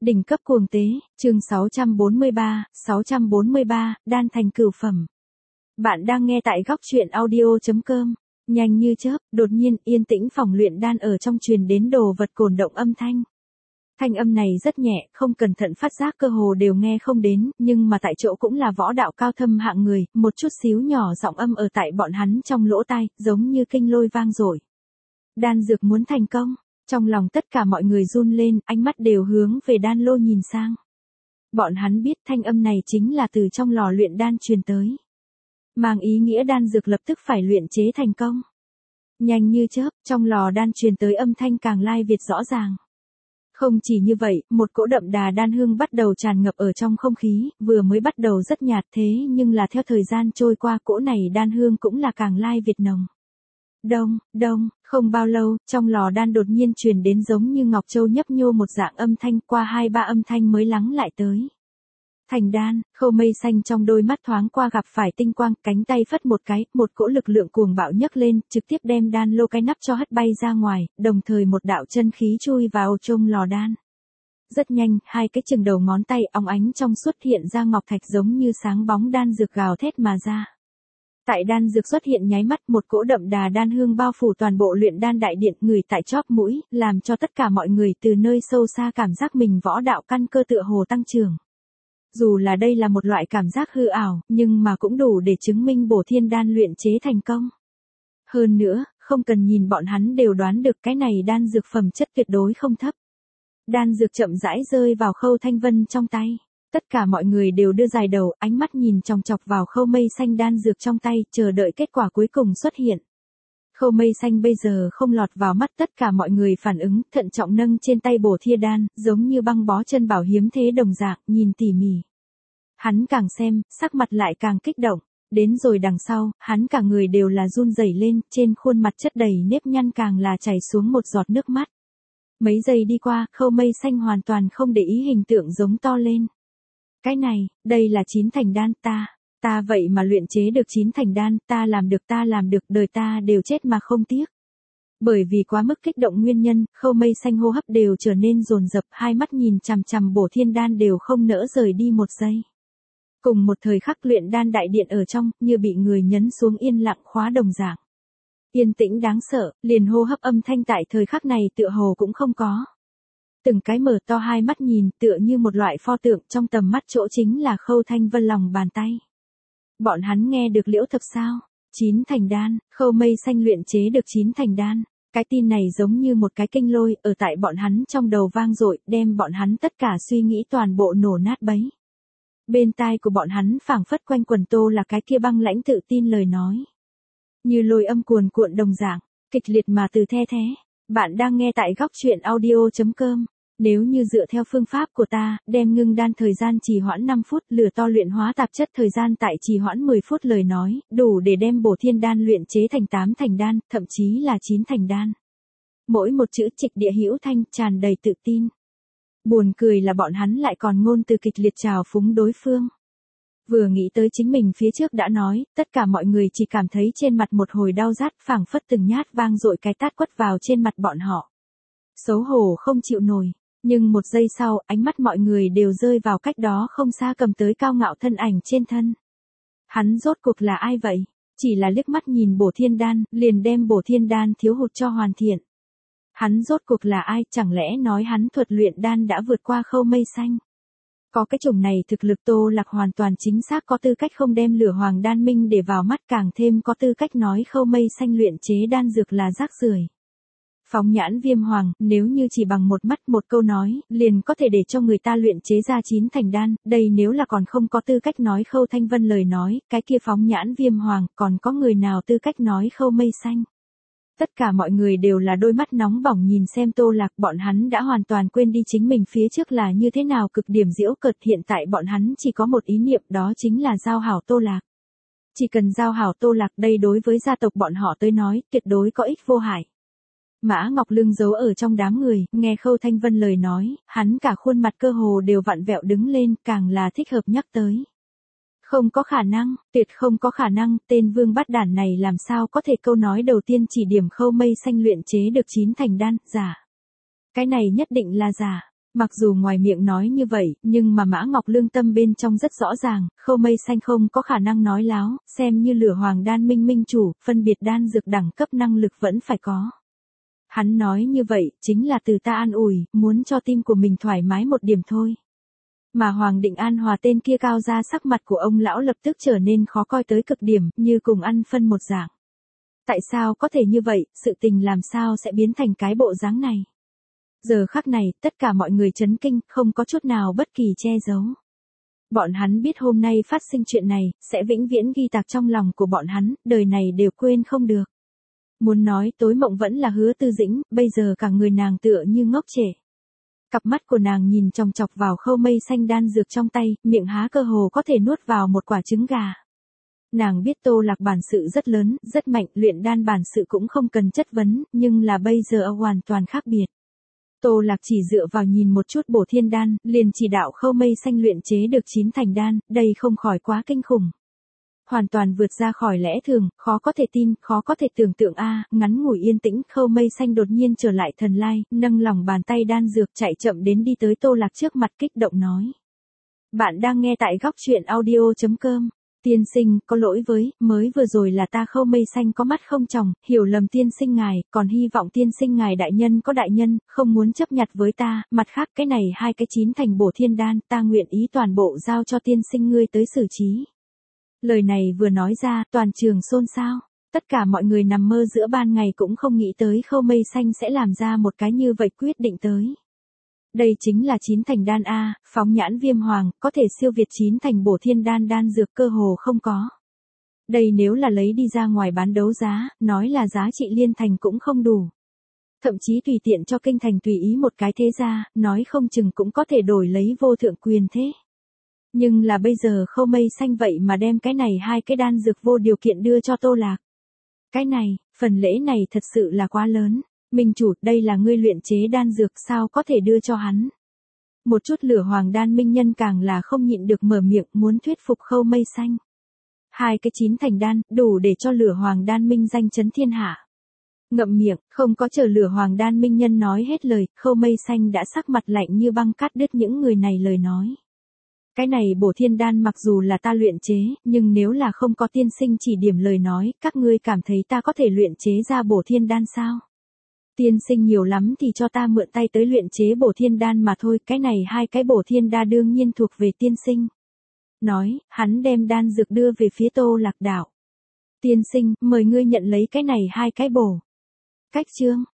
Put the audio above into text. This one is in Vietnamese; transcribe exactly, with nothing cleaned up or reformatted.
Đỉnh cấp cuồng tế, chương sáu trăm bốn mươi ba, sáu trăm bốn mươi ba, đan thành cửu phẩm. Bạn đang nghe tại góc truyện audio chấm com. Nhanh như chớp, đột nhiên yên tĩnh phòng luyện đan ở trong truyền đến đồ vật cổn động âm thanh. Thanh âm này rất nhẹ, không cẩn thận phát giác cơ hồ đều nghe không đến, nhưng mà tại chỗ cũng là võ đạo cao thâm hạng người, một chút xíu nhỏ giọng âm ở tại bọn hắn trong lỗ tai, giống như kinh lôi vang dội. Đan dược muốn thành công. Trong lòng tất cả mọi người run lên, ánh mắt đều hướng về đan lô nhìn sang. Bọn hắn biết thanh âm này chính là từ trong lò luyện đan truyền tới. Mang ý nghĩa đan dược lập tức phải luyện chế thành công. Nhanh như chớp, trong lò đan truyền tới âm thanh càng lai việt rõ ràng. Không chỉ như vậy, một cỗ đậm đà đan hương bắt đầu tràn ngập ở trong không khí, vừa mới bắt đầu rất nhạt thế nhưng là theo thời gian trôi qua cỗ này đan hương cũng là càng lai việt nồng. Đông, đông, không bao lâu, trong lò đan đột nhiên truyền đến giống như ngọc châu nhấp nhô một dạng âm thanh, qua hai ba âm thanh mới lắng lại tới. Thành đan, Khâu Mây Xanh trong đôi mắt thoáng qua gặp phải tinh quang, cánh tay phất một cái, một cỗ lực lượng cuồng bạo nhấc lên, trực tiếp đem đan lô cái nắp cho hất bay ra ngoài, đồng thời một đạo chân khí chui vào trong lò đan. Rất nhanh, hai cái chừng đầu ngón tay óng ánh trong suốt hiện ra ngọc thạch giống như sáng bóng đan dược gào thét mà ra. Tại đan dược xuất hiện nháy mắt, một cỗ đậm đà đan hương bao phủ toàn bộ luyện đan đại điện, ngửi tại chóp mũi, làm cho tất cả mọi người từ nơi sâu xa cảm giác mình võ đạo căn cơ tựa hồ tăng trưởng. Dù là đây là một loại cảm giác hư ảo, nhưng mà cũng đủ để chứng minh bổ thiên đan luyện chế thành công. Hơn nữa, không cần nhìn bọn hắn đều đoán được cái này đan dược phẩm chất tuyệt đối không thấp. Đan dược chậm rãi rơi vào Khâu Thanh Vân trong tay. Tất cả mọi người đều đưa dài đầu, ánh mắt nhìn chòng chọc vào Khâu Mây Xanh đan dược trong tay, chờ đợi kết quả cuối cùng xuất hiện. Khâu Mây Xanh bây giờ không lọt vào mắt tất cả mọi người phản ứng, thận trọng nâng trên tay bổ thiên đan, giống như băng bó chân bảo hiếm thế đồng dạng, nhìn tỉ mỉ. Hắn càng xem, sắc mặt lại càng kích động. Đến rồi đằng sau, hắn cả người đều là run rẩy lên, trên khuôn mặt chất đầy nếp nhăn càng là chảy xuống một giọt nước mắt. Mấy giây đi qua, Khâu Mây Xanh hoàn toàn không để ý hình tượng giống to lên. Cái này, đây là chín thành đan, ta, ta vậy mà luyện chế được chín thành đan, ta làm được ta làm được, đời ta đều chết mà không tiếc. Bởi vì quá mức kích động nguyên nhân, Khâu Mây Xanh hô hấp đều trở nên dồn dập, hai mắt nhìn chằm chằm bổ thiên đan đều không nỡ rời đi một giây. Cùng một thời khắc luyện đan đại điện ở trong, như bị người nhấn xuống yên lặng khóa đồng dạng. Yên tĩnh đáng sợ, liền hô hấp âm thanh tại thời khắc này tựa hồ cũng không có. Từng cái mở to hai mắt nhìn tựa như một loại pho tượng, trong tầm mắt chỗ chính là Khâu Thanh Vân lòng bàn tay. Bọn hắn nghe được liễu thật sao? Chín thành đan, Khâu Mây Xanh luyện chế được chín thành đan. Cái tin này giống như một cái kinh lôi ở tại bọn hắn trong đầu vang dội, đem bọn hắn tất cả suy nghĩ toàn bộ nổ nát bấy. Bên tai của bọn hắn phảng phất quanh quần Tô là cái kia băng lãnh tự tin lời nói. Như lôi âm cuồn cuộn đồng dạng, kịch liệt mà từ the thế. Bạn đang nghe tại góc truyện audio chấm com. Nếu như dựa theo phương pháp của ta, đem ngưng đan thời gian trì hoãn năm phút, lửa to luyện hóa tạp chất thời gian tại trì hoãn mười phút lời nói, đủ để đem bổ thiên đan luyện chế thành tám thành đan, thậm chí là chín thành đan. Mỗi một chữ trịch địa hữu thanh, tràn đầy tự tin. Buồn cười là bọn hắn lại còn ngôn từ kịch liệt trào phúng đối phương. Vừa nghĩ tới chính mình phía trước đã nói, tất cả mọi người chỉ cảm thấy trên mặt một hồi đau rát, phảng phất từng nhát vang dội cái tát quất vào trên mặt bọn họ. Xấu hổ không chịu nổi, nhưng một giây sau, ánh mắt mọi người đều rơi vào cách đó không xa cầm tới cao ngạo thân ảnh trên thân. Hắn rốt cuộc là ai vậy? Chỉ là liếc mắt nhìn bổ thiên đan, liền đem bổ thiên đan thiếu hụt cho hoàn thiện. Hắn rốt cuộc là ai, chẳng lẽ nói hắn thuật luyện đan đã vượt qua Khâu Mây Xanh? Có cái chủng này thực lực Tô Lạc hoàn toàn chính xác có tư cách không đem lửa hoàng đan minh để vào mắt, càng thêm có tư cách nói Khâu Mây Xanh luyện chế đan dược là rác rưởi. Phóng nhãn Viêm Hoàng, nếu như chỉ bằng một mắt một câu nói, liền có thể để cho người ta luyện chế ra chín thành đan, đây nếu là còn không có tư cách nói Khâu Thanh Vân lời nói, cái kia phóng nhãn Viêm Hoàng, còn có người nào tư cách nói Khâu Mây Xanh? Tất cả mọi người đều là đôi mắt nóng bỏng nhìn xem Tô Lạc, bọn hắn đã hoàn toàn quên đi chính mình phía trước là như thế nào cực điểm giễu cợt, hiện tại bọn hắn chỉ có một ý niệm, đó chính là giao hảo Tô Lạc. Chỉ cần giao hảo Tô Lạc, đây đối với gia tộc bọn họ tới nói, tuyệt đối có ích vô hại. Mã Ngọc Lương giấu ở trong đám người, nghe Khâu Thanh Vân lời nói, hắn cả khuôn mặt cơ hồ đều vặn vẹo đứng lên, càng là thích hợp nhắc tới. Không có khả năng, tuyệt không có khả năng, tên vương bát đản này làm sao có thể câu nói đầu tiên chỉ điểm Khâu Mây Xanh luyện chế được chín thành đan, giả. Cái này nhất định là giả. Mặc dù ngoài miệng nói như vậy, nhưng mà Mã Ngọc lương tâm bên trong rất rõ ràng, Khâu Mây Xanh không có khả năng nói láo, xem như lửa hoàng đan minh minh chủ, phân biệt đan dược đẳng cấp năng lực vẫn phải có. Hắn nói như vậy, chính là từ ta an ủi, muốn cho tim của mình thoải mái một điểm thôi. Mà Hoàng Định An Hòa tên kia cao ra sắc mặt của ông lão lập tức trở nên khó coi tới cực điểm, như cùng ăn phân một dạng. Tại sao có thể như vậy, sự tình làm sao sẽ biến thành cái bộ dáng này? Giờ khắc này, tất cả mọi người chấn kinh, không có chút nào bất kỳ che giấu. Bọn hắn biết hôm nay phát sinh chuyện này, sẽ vĩnh viễn ghi tạc trong lòng của bọn hắn, đời này đều quên không được. Muốn nói tối mộng vẫn là Hứa Tư Dĩnh, bây giờ cả người nàng tựa như ngốc trệ. Cặp mắt của nàng nhìn chòng chọc vào Khâu Mây Xanh đan dược trong tay, miệng há cơ hồ có thể nuốt vào một quả trứng gà. Nàng biết Tô Lạc bản sự rất lớn, rất mạnh, luyện đan bản sự cũng không cần chất vấn, nhưng là bây giờ hoàn toàn khác biệt. Tô Lạc chỉ dựa vào nhìn một chút bổ thiên đan, liền chỉ đạo Khâu Mây Xanh luyện chế được chín thành đan, đây không khỏi quá kinh khủng. Hoàn toàn vượt ra khỏi lẽ thường, khó có thể tin, khó có thể tưởng tượng a. Ngắn ngủi yên tĩnh, Khâu Mây Xanh đột nhiên trở lại thần lai, nâng lòng bàn tay đan dược chạy chậm đến đi tới Tô Lạc trước mặt kích động nói. Bạn đang nghe tại góc truyện audio chấm com. Tiên sinh, có lỗi với, mới vừa rồi là ta Khâu Mây Xanh có mắt không tròng, hiểu lầm tiên sinh ngài, còn hy vọng tiên sinh ngài đại nhân có đại nhân, không muốn chấp nhặt với ta, mặt khác cái này hai cái chín thành bổ thiên đan, ta nguyện ý toàn bộ giao cho tiên sinh ngươi tới xử trí. Lời này vừa nói ra, toàn trường xôn xao, tất cả mọi người nằm mơ giữa ban ngày cũng không nghĩ tới Khâu Mây Xanh sẽ làm ra một cái như vậy quyết định tới. Đây chính là chín thành đan A, phóng nhãn Viêm Hoàng, có thể siêu việt chín thành bổ thiên đan đan dược cơ hồ không có. Đây nếu là lấy đi ra ngoài bán đấu giá, nói là giá trị liên thành cũng không đủ. Thậm chí tùy tiện cho kinh thành tùy ý một cái thế gia, nói không chừng cũng có thể đổi lấy vô thượng quyền thế. Nhưng là bây giờ Khâu Mây Xanh vậy mà đem cái này hai cái đan dược vô điều kiện đưa cho Tô Lạc. Cái này, phần lễ này thật sự là quá lớn. Minh chủ, đây là ngươi luyện chế đan dược sao có thể đưa cho hắn. Một chút lửa hoàng đan minh nhân càng là không nhịn được mở miệng muốn thuyết phục Khâu Mây Xanh. Hai cái chín thành đan, đủ để cho lửa hoàng đan minh danh chấn thiên hạ. Ngậm miệng, không có chờ lửa hoàng đan minh nhân nói hết lời, Khâu Mây Xanh đã sắc mặt lạnh như băng cắt đứt những người này lời nói. Cái này bổ thiên đan mặc dù là ta luyện chế, nhưng nếu là không có tiên sinh chỉ điểm lời nói, các ngươi cảm thấy ta có thể luyện chế ra bổ thiên đan sao? Tiên sinh nhiều lắm thì cho ta mượn tay tới luyện chế bổ thiên đan mà thôi, cái này hai cái bổ thiên đa đương nhiên thuộc về tiên sinh. Nói, hắn đem đan dược đưa về phía Tô Lạc đạo. Tiên sinh, mời ngươi nhận lấy cái này hai cái bổ. Cách chương,